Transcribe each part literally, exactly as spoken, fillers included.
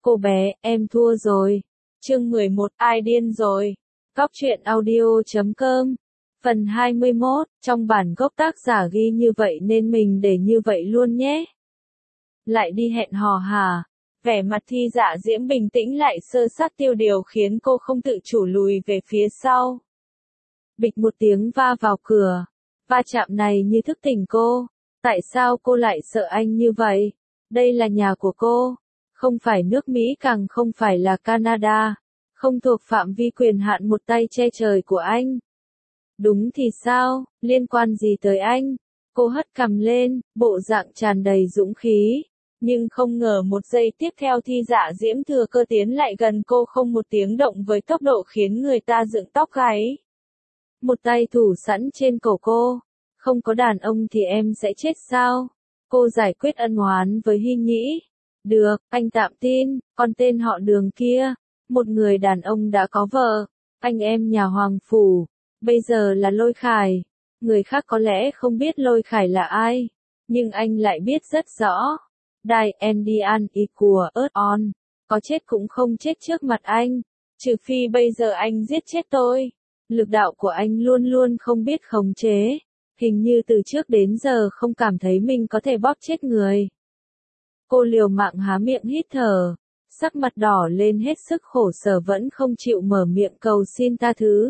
Cô bé, em thua rồi. Chương mười một, ai điên rồi? Cóc truyện audio chấm com. Phần hai mươi mốt, trong bản gốc tác giả ghi như vậy nên mình để như vậy luôn nhé. Lại đi hẹn hò hả? Vẻ mặt Thi Dạ Diễm bình tĩnh lại sơ sát tiêu điều khiến cô không tự chủ lùi về phía sau. Bịch một tiếng va vào cửa. Va chạm này như thức tỉnh cô. Tại sao cô lại sợ anh như vậy? Đây là nhà của cô. Không phải nước Mỹ, càng không phải là Canada. Không thuộc phạm vi quyền hạn một tay che trời của anh. Đúng thì sao, liên quan gì tới anh? Cô hất cằm lên, bộ dạng tràn đầy dũng khí. Nhưng không ngờ một giây tiếp theo Thi Dạ Diễm thừa cơ tiến lại gần cô không một tiếng động với tốc độ khiến người ta dựng tóc gáy. Một tay thủ sẵn trên cổ cô. Không có đàn ông thì em sẽ chết sao? Cô giải quyết ân oán với Hy Nhĩ. Được, anh tạm tin, còn tên họ Đường kia, một người đàn ông đã có vợ, anh em nhà Hoàng Phủ, bây giờ là Lôi Khải. Người khác có lẽ không biết Lôi Khải là ai, nhưng anh lại biết rất rõ. Đài Endian y của ớt on, có chết cũng không chết trước mặt anh, trừ phi bây giờ anh giết chết tôi. Lực đạo của anh luôn luôn không biết khống chế, hình như từ trước đến giờ không cảm thấy mình có thể bóp chết người. Cô liều mạng há miệng hít thở, sắc mặt đỏ lên hết sức khổ sở vẫn không chịu mở miệng cầu xin tha thứ.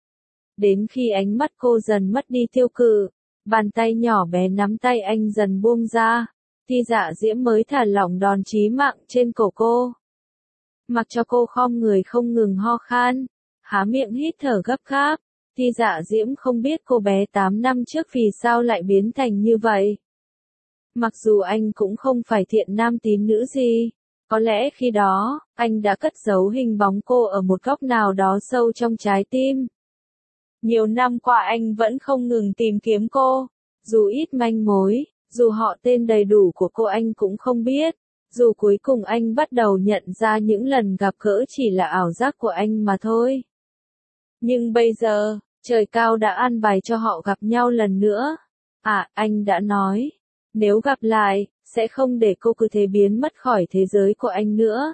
Đến khi ánh mắt cô dần mất đi tiêu cự, bàn tay nhỏ bé nắm tay anh dần buông ra, Thi Dạ Diễm mới thả lỏng đòn chí mạng trên cổ cô. Mặc cho cô khom người không ngừng ho khan, há miệng hít thở gấp gáp, Thi Dạ Diễm không biết cô bé tám năm trước vì sao lại biến thành như vậy. Mặc dù anh cũng không phải thiện nam tín nữ gì, có lẽ khi đó, anh đã cất giấu hình bóng cô ở một góc nào đó sâu trong trái tim. Nhiều năm qua anh vẫn không ngừng tìm kiếm cô, dù ít manh mối, dù họ tên đầy đủ của cô anh cũng không biết, dù cuối cùng anh bắt đầu nhận ra những lần gặp gỡ chỉ là ảo giác của anh mà thôi. Nhưng bây giờ, trời cao đã an bài cho họ gặp nhau lần nữa. À, anh đã nói. Nếu gặp lại, sẽ không để cô cứ thế biến mất khỏi thế giới của anh nữa.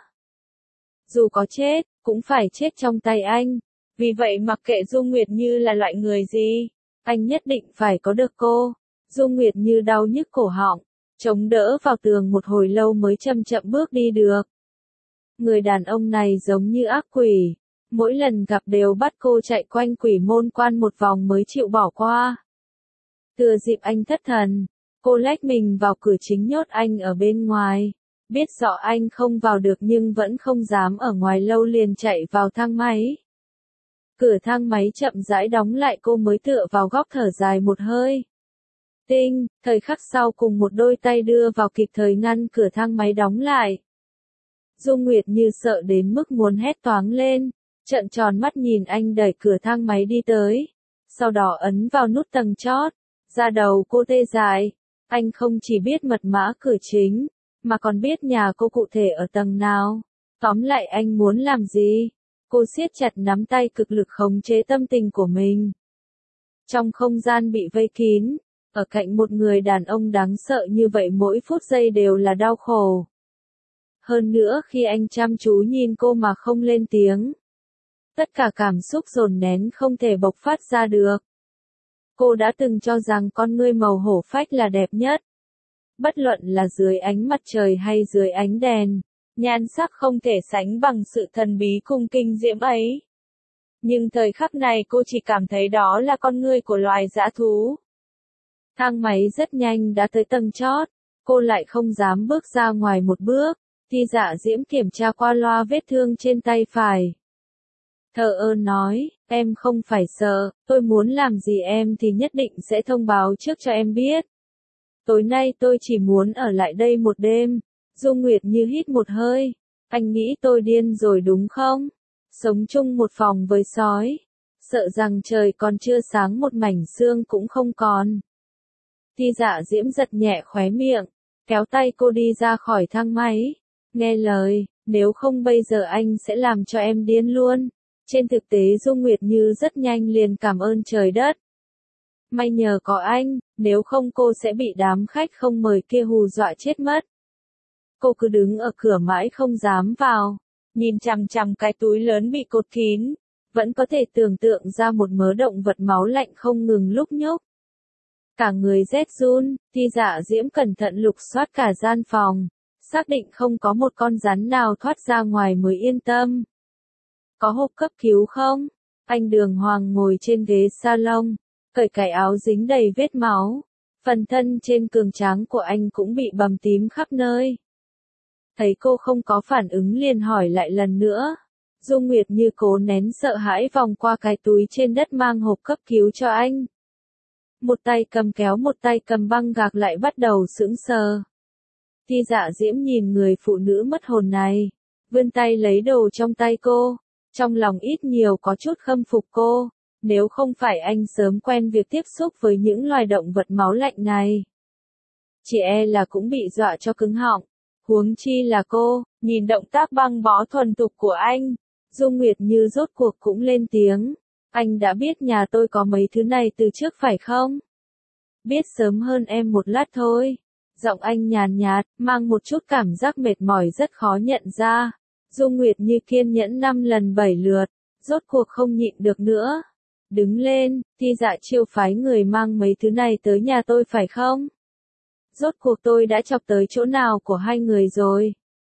Dù có chết, cũng phải chết trong tay anh. Vì vậy mặc kệ Dung Nguyệt Như là loại người gì, anh nhất định phải có được cô. Dung Nguyệt Như đau nhức cổ họng, chống đỡ vào tường một hồi lâu mới chậm chậm bước đi được. Người đàn ông này giống như ác quỷ, mỗi lần gặp đều bắt cô chạy quanh quỷ môn quan một vòng mới chịu bỏ qua. Thừa dịp anh thất thần, cô lách mình vào cửa chính nhốt anh ở bên ngoài. Biết rõ anh không vào được nhưng vẫn không dám ở ngoài lâu liền chạy vào thang máy. Cửa thang máy chậm rãi đóng lại cô mới tựa vào góc thở dài một hơi. Tinh, thời khắc sau cùng một đôi tay đưa vào kịp thời ngăn cửa thang máy đóng lại. Dung Nguyệt Như sợ đến mức muốn hét toáng lên, trợn tròn mắt nhìn anh đẩy cửa thang máy đi tới. Sau đó ấn vào nút tầng chót, da đầu cô tê dại. Anh không chỉ biết mật mã cửa chính, mà còn biết nhà cô cụ thể ở tầng nào. Tóm lại anh muốn làm gì? Cô siết chặt nắm tay cực lực khống chế tâm tình của mình. Trong không gian bị vây kín, ở cạnh một người đàn ông đáng sợ như vậy mỗi phút giây đều là đau khổ. Hơn nữa khi anh chăm chú nhìn cô mà không lên tiếng, tất cả cảm xúc dồn nén không thể bộc phát ra được. Cô đã từng cho rằng con ngươi màu hổ phách là đẹp nhất. Bất luận là dưới ánh mặt trời hay dưới ánh đèn, nhan sắc không thể sánh bằng sự thần bí cùng kinh diễm ấy. Nhưng thời khắc này cô chỉ cảm thấy đó là con ngươi của loài dã thú. Thang máy rất nhanh đã tới tầng chót, cô lại không dám bước ra ngoài một bước. Thi Dạ Diễm kiểm tra qua loa vết thương trên tay phải. Thờ ơ nói, em không phải sợ, tôi muốn làm gì em thì nhất định sẽ thông báo trước cho em biết. Tối nay tôi chỉ muốn ở lại đây một đêm. Dung Nguyệt Như hít một hơi, anh nghĩ tôi điên rồi đúng không? Sống chung một phòng với sói, sợ rằng trời còn chưa sáng một mảnh xương cũng không còn. Thi Dạ Diễm giật nhẹ khóe miệng, kéo tay cô đi ra khỏi thang máy. Nghe lời, nếu không bây giờ anh sẽ làm cho em điên luôn. Trên thực tế Dung Nguyệt Như rất nhanh liền cảm ơn trời đất. May nhờ có anh, nếu không cô sẽ bị đám khách không mời kia hù dọa chết mất. Cô cứ đứng ở cửa mãi không dám vào, nhìn chằm chằm cái túi lớn bị cột kín, vẫn có thể tưởng tượng ra một mớ động vật máu lạnh không ngừng lúc nhúc. Cả người rét run, Thi Dạ Diễm cẩn thận lục soát cả gian phòng, xác định không có một con rắn nào thoát ra ngoài mới yên tâm. Có hộp cấp cứu không? Anh Đường Hoàng ngồi trên ghế salon, cởi cái áo dính đầy vết máu. Phần thân trên cường tráng của anh cũng bị bầm tím khắp nơi. Thấy cô không có phản ứng liền hỏi lại lần nữa. Dung Nguyệt như cố nén sợ hãi vòng qua cái túi trên đất mang hộp cấp cứu cho anh. Một tay cầm kéo một tay cầm băng gạc lại bắt đầu sững sờ. Thi Dạ Diễm nhìn người phụ nữ mất hồn này, vươn tay lấy đồ trong tay cô, trong lòng ít nhiều có chút khâm phục cô, nếu không phải anh sớm quen việc tiếp xúc với những loài động vật máu lạnh này. Chỉ e là cũng bị dọa cho cứng họng, huống chi là cô, nhìn động tác băng bó thuần thục của anh, Dung Nguyệt như rốt cuộc cũng lên tiếng. Anh đã biết nhà tôi có mấy thứ này từ trước phải không? Biết sớm hơn em một lát thôi. Giọng anh nhàn nhạt, mang một chút cảm giác mệt mỏi rất khó nhận ra. Dung Nguyệt như kiên nhẫn năm lần bảy lượt, rốt cuộc không nhịn được nữa. Đứng lên, Thi Dạ Chiêu phái người mang mấy thứ này tới nhà tôi phải không? Rốt cuộc tôi đã chọc tới chỗ nào của hai người rồi?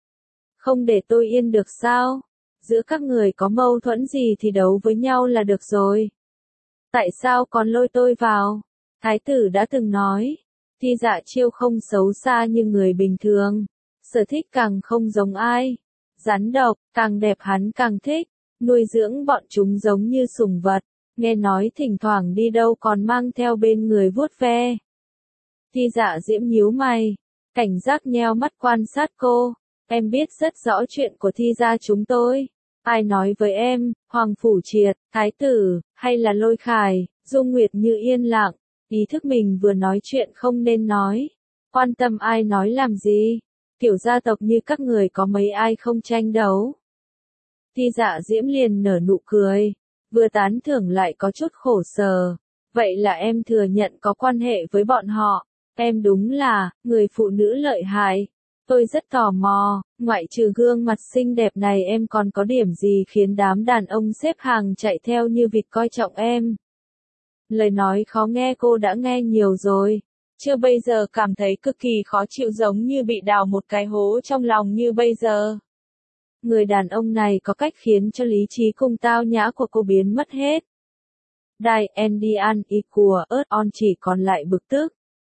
Không để tôi yên được sao? Giữa các người có mâu thuẫn gì thì đấu với nhau là được rồi. Tại sao còn lôi tôi vào? Thái tử đã từng nói, Thi Dạ Chiêu không xấu xa như người bình thường, sở thích càng không giống ai. Rắn độc, càng đẹp hắn càng thích, nuôi dưỡng bọn chúng giống như sủng vật, nghe nói thỉnh thoảng đi đâu còn mang theo bên người vuốt ve. Thi Dạ Diễm nhíu mày, cảnh giác nheo mắt quan sát cô, em biết rất rõ chuyện của Thi gia chúng tôi. Ai nói với em, Hoàng Phủ Triệt, Thái tử, hay là Lôi Khải? Dung Nguyệt như yên lặng, ý thức mình vừa nói chuyện không nên nói. Quan tâm ai nói làm gì? Kiểu gia tộc như các người có mấy ai không tranh đấu. Thi Dạ Diễm liền nở nụ cười, vừa tán thưởng lại có chút khổ sở. Vậy là em thừa nhận có quan hệ với bọn họ. Em đúng là, người phụ nữ lợi hại. Tôi rất tò mò, ngoại trừ gương mặt xinh đẹp này em còn có điểm gì khiến đám đàn ông xếp hàng chạy theo như vịt coi trọng em. Lời nói khó nghe cô đã nghe nhiều rồi, chưa bây giờ cảm thấy cực kỳ khó chịu giống như bị đào một cái hố trong lòng như bây giờ. Người đàn ông này có cách khiến cho lý trí cùng tao nhã của cô biến mất hết. Đài Endian y của ớt on chỉ còn lại bực tức.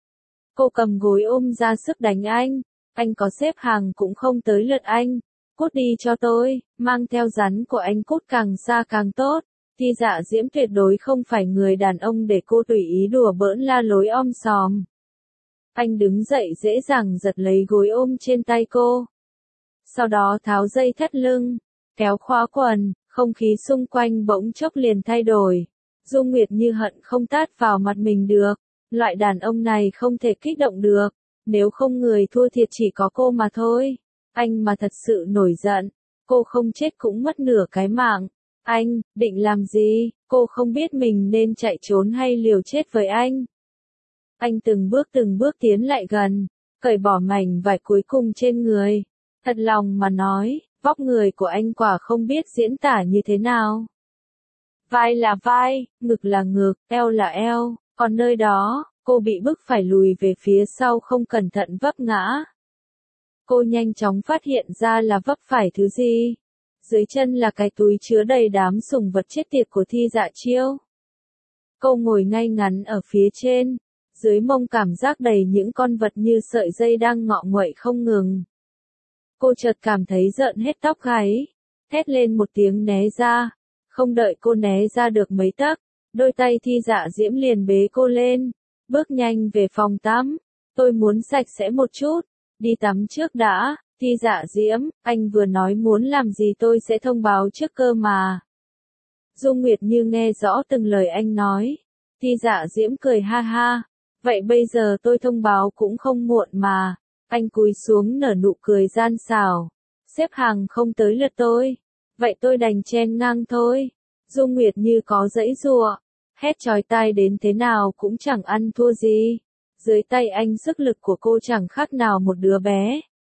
Cô cầm gối ôm ra sức đánh anh. Anh có xếp hàng cũng không tới lượt anh. Cút đi cho tôi, mang theo rắn của anh cút càng xa càng tốt. Thi Dạ Diễm tuyệt đối không phải người đàn ông để cô tùy ý đùa bỡn la lối om sòm. Anh đứng dậy dễ dàng giật lấy gối ôm trên tay cô. Sau đó tháo dây thắt lưng, kéo khóa quần, không khí xung quanh bỗng chốc liền thay đổi. Dung Nguyệt như hận không tát vào mặt mình được. Loại đàn ông này không thể kích động được. Nếu không người thua thiệt chỉ có cô mà thôi. Anh mà thật sự nổi giận, cô không chết cũng mất nửa cái mạng. Anh, định làm gì? Cô không biết mình nên chạy trốn hay liều chết với anh. Anh từng bước từng bước tiến lại gần, cởi bỏ mảnh vải cuối cùng trên người. Thật lòng mà nói, vóc người của anh quả không biết diễn tả như thế nào. Vai là vai, ngực là ngực, eo là eo, còn nơi đó, cô bị bức phải lùi về phía sau không cẩn thận vấp ngã. Cô nhanh chóng phát hiện ra là vấp phải thứ gì. Dưới chân là cái túi chứa đầy đám sủng vật chết tiệt của Thi Dạ Chiêu. Cô ngồi ngay ngắn ở phía trên, dưới mông cảm giác đầy những con vật như sợi dây đang ngọ nguậy không ngừng. Cô chợt cảm thấy rợn hết tóc gáy, thét lên một tiếng né ra. Không đợi cô né ra được mấy tấc, đôi tay Thi Dạ Diễm liền bế cô lên, bước nhanh về phòng tắm. Tôi muốn sạch sẽ một chút, đi tắm trước đã. Thi Dạ Diễm, anh vừa nói muốn làm gì tôi sẽ thông báo trước cơ mà. Dung Nguyệt như nghe rõ từng lời anh nói. Thi Dạ Diễm cười ha ha. Vậy bây giờ tôi thông báo cũng không muộn mà. Anh cúi xuống nở nụ cười gian xảo. Xếp hàng không tới lượt tôi. Vậy tôi đành chen ngang thôi. Dung Nguyệt như có dãy giụa. Hét chói tai đến thế nào cũng chẳng ăn thua gì. Dưới tay anh sức lực của cô chẳng khác nào một đứa bé.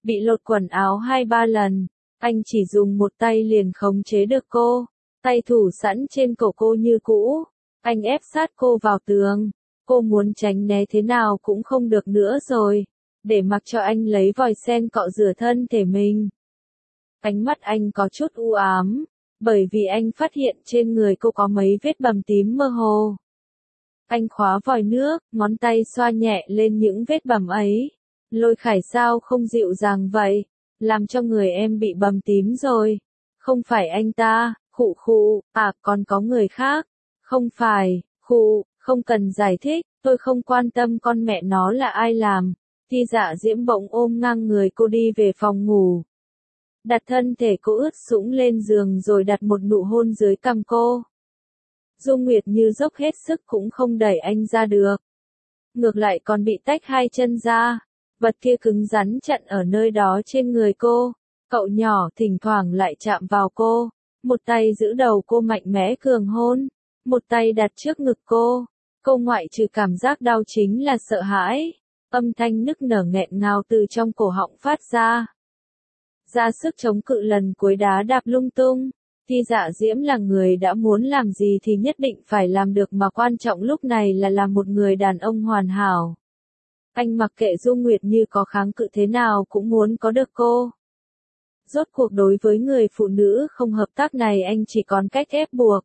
bị lột quần áo hai ba lần. Anh chỉ dùng một tay liền khống chế được cô, tay thủ sẵn trên cổ cô như cũ. Anh ép sát cô vào tường, cô muốn tránh né thế nào cũng không được nữa rồi, để mặc cho anh lấy vòi sen cọ rửa thân thể mình. Ánh mắt anh có chút u ám, bởi vì anh phát hiện trên người cô có mấy vết bầm tím mơ hồ. Anh khóa vòi nước, ngón tay xoa nhẹ lên những vết bầm ấy. Lôi Khải sao không dịu dàng vậy, làm cho người em bị bầm tím rồi. Không phải anh ta, khụ khụ, à còn có người khác. Không phải, khụ, không cần giải thích, tôi không quan tâm con mẹ nó là ai làm. Thi Dạ Diễm bỗng ôm ngang người cô đi về phòng ngủ. Đặt thân thể cô ướt sũng lên giường rồi đặt một nụ hôn dưới cằm cô. Dung Nguyệt Như dốc hết sức cũng không đẩy anh ra được. Ngược lại còn bị tách hai chân ra. Vật kia cứng rắn chặn ở nơi đó trên người cô. Cậu nhỏ thỉnh thoảng lại chạm vào cô. Một tay giữ đầu cô mạnh mẽ cường hôn. Một tay đặt trước ngực cô. Cô ngoại trừ cảm giác đau chính là sợ hãi. Âm thanh nức nở nghẹn ngào từ trong cổ họng phát ra. Ra sức chống cự lần cuối đá đạp lung tung. Thi Dạ Diễm là người đã muốn làm gì thì nhất định phải làm được, mà quan trọng lúc này là làm một người đàn ông hoàn hảo. Anh mặc kệ Dung Nguyệt Như có kháng cự thế nào cũng muốn có được cô. Rốt cuộc đối với người phụ nữ không hợp tác này anh chỉ còn cách ép buộc.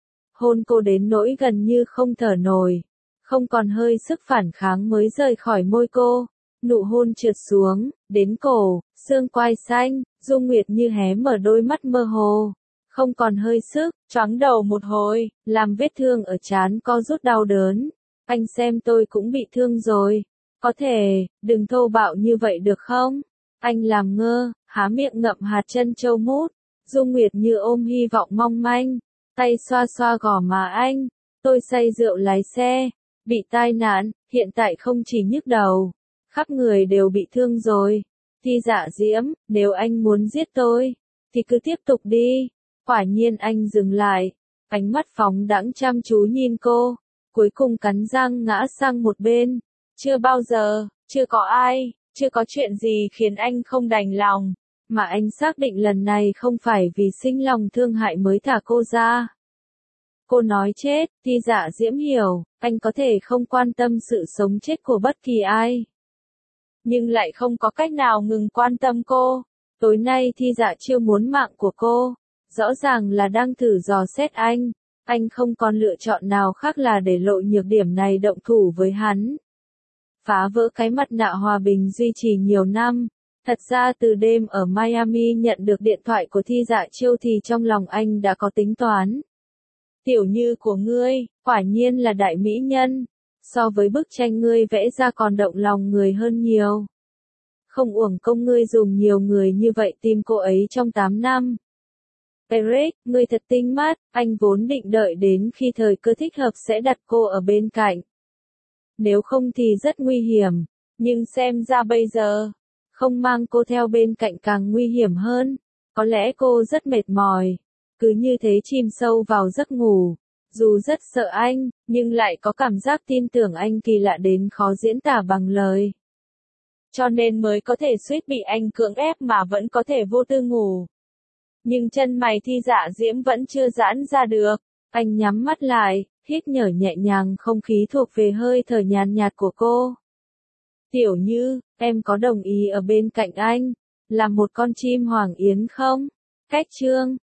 Hôn cô đến nỗi gần như không thở nổi. Không còn hơi sức phản kháng mới rời khỏi môi cô. Nụ hôn trượt xuống, đến cổ, xương quai xanh, Dung Nguyệt Như hé mở đôi mắt mơ hồ. Không còn hơi sức, choáng đầu một hồi, làm vết thương ở trán co rút đau đớn. Anh xem tôi cũng bị thương rồi. Có thể, đừng thô bạo như vậy được không? Anh làm ngơ, há miệng ngậm hạt chân châu mút. Dung Nguyệt Như ôm hy vọng mong manh, tay xoa xoa gò má anh. Tôi say rượu lái xe, bị tai nạn, hiện tại không chỉ nhức đầu, khắp người đều bị thương rồi. Thi Dạ Diễm, nếu anh muốn giết tôi, thì cứ tiếp tục đi. Quả nhiên anh dừng lại, ánh mắt phóng đãng chăm chú nhìn cô, cuối cùng cắn răng ngã sang một bên. Chưa bao giờ, chưa có ai, chưa có chuyện gì khiến anh không đành lòng, mà anh xác định lần này không phải vì sinh lòng thương hại mới thả cô ra. Cô nói chết, Thi Dạ Diễm hiểu, anh có thể không quan tâm sự sống chết của bất kỳ ai, nhưng lại không có cách nào ngừng quan tâm cô. Tối nay Thi Dạ Chiêu muốn mạng của cô, rõ ràng là đang thử dò xét anh. Anh không còn lựa chọn nào khác là để lộ nhược điểm này động thủ với hắn. Phá vỡ cái mặt nạ hòa bình duy trì nhiều năm. Thật ra từ đêm ở Miami nhận được điện thoại của Thi Dạ Chiêu thì trong lòng anh đã có tính toán. Tiểu Như của ngươi, quả nhiên là đại mỹ nhân. So với bức tranh ngươi vẽ ra còn động lòng người hơn nhiều. Không uổng công ngươi dùng nhiều người như vậy tìm cô ấy trong tám năm. Eric, ngươi thật tinh mắt, anh vốn định đợi đến khi thời cơ thích hợp sẽ đặt cô ở bên cạnh. Nếu không thì rất nguy hiểm, nhưng xem ra bây giờ, không mang cô theo bên cạnh càng nguy hiểm hơn. Có lẽ cô rất mệt mỏi, cứ như thế chìm sâu vào giấc ngủ. Dù rất sợ anh, nhưng lại có cảm giác tin tưởng anh kỳ lạ đến khó diễn tả bằng lời. Cho nên mới có thể suýt bị anh cưỡng ép mà vẫn có thể vô tư ngủ. Nhưng chân mày Thi Dạ Diễm vẫn chưa giãn ra được. Anh nhắm mắt lại, hít nhở nhẹ nhàng không khí thuộc về hơi thở nhàn nhạt của cô. Tiểu Như, em có đồng ý ở bên cạnh anh, làm một con chim hoàng yến không? Cách chương